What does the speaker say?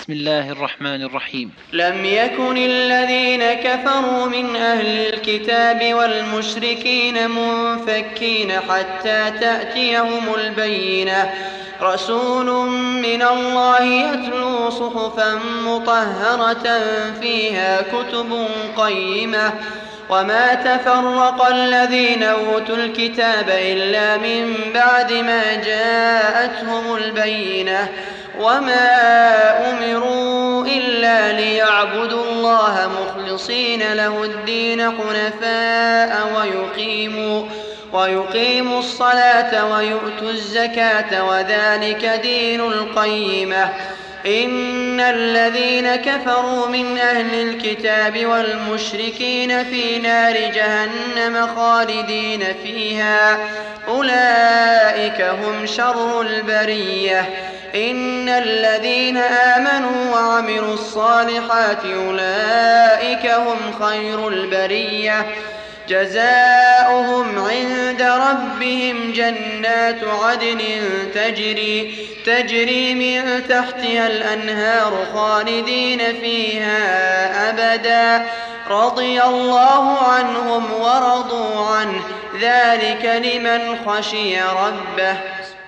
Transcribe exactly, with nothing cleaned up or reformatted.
بسم الله الرحمن الرحيم. لم يكن الذين كفروا من أهل الكتاب والمشركين منفكين حتى تأتيهم البينة، رسول من الله يتلو صحفا مطهرة فيها كتب قيمة، وما تفرق الذين أوتوا الكتاب إلا من بعد ما جاءتهم البينة، وما أمروا إلا ليعبدوا الله مخلصين له الدين حنفاء ويقيموا, ويقيموا الصلاة ويؤتوا الزكاة وذلك دين القيمة. إن الذين كفروا من أهل الكتاب والمشركين في نار جهنم خالدين فيها، أولئك هم شر البرية. إن الذين آمنوا وعملوا الصالحات أولئك هم خير البرية، جزاؤهم عند ربهم جنات عدن تجري, تجري من تحتها الأنهار خالدين فيها أبدا، رضي الله عنهم ورضوا عنه، ذلك لمن خشي ربه.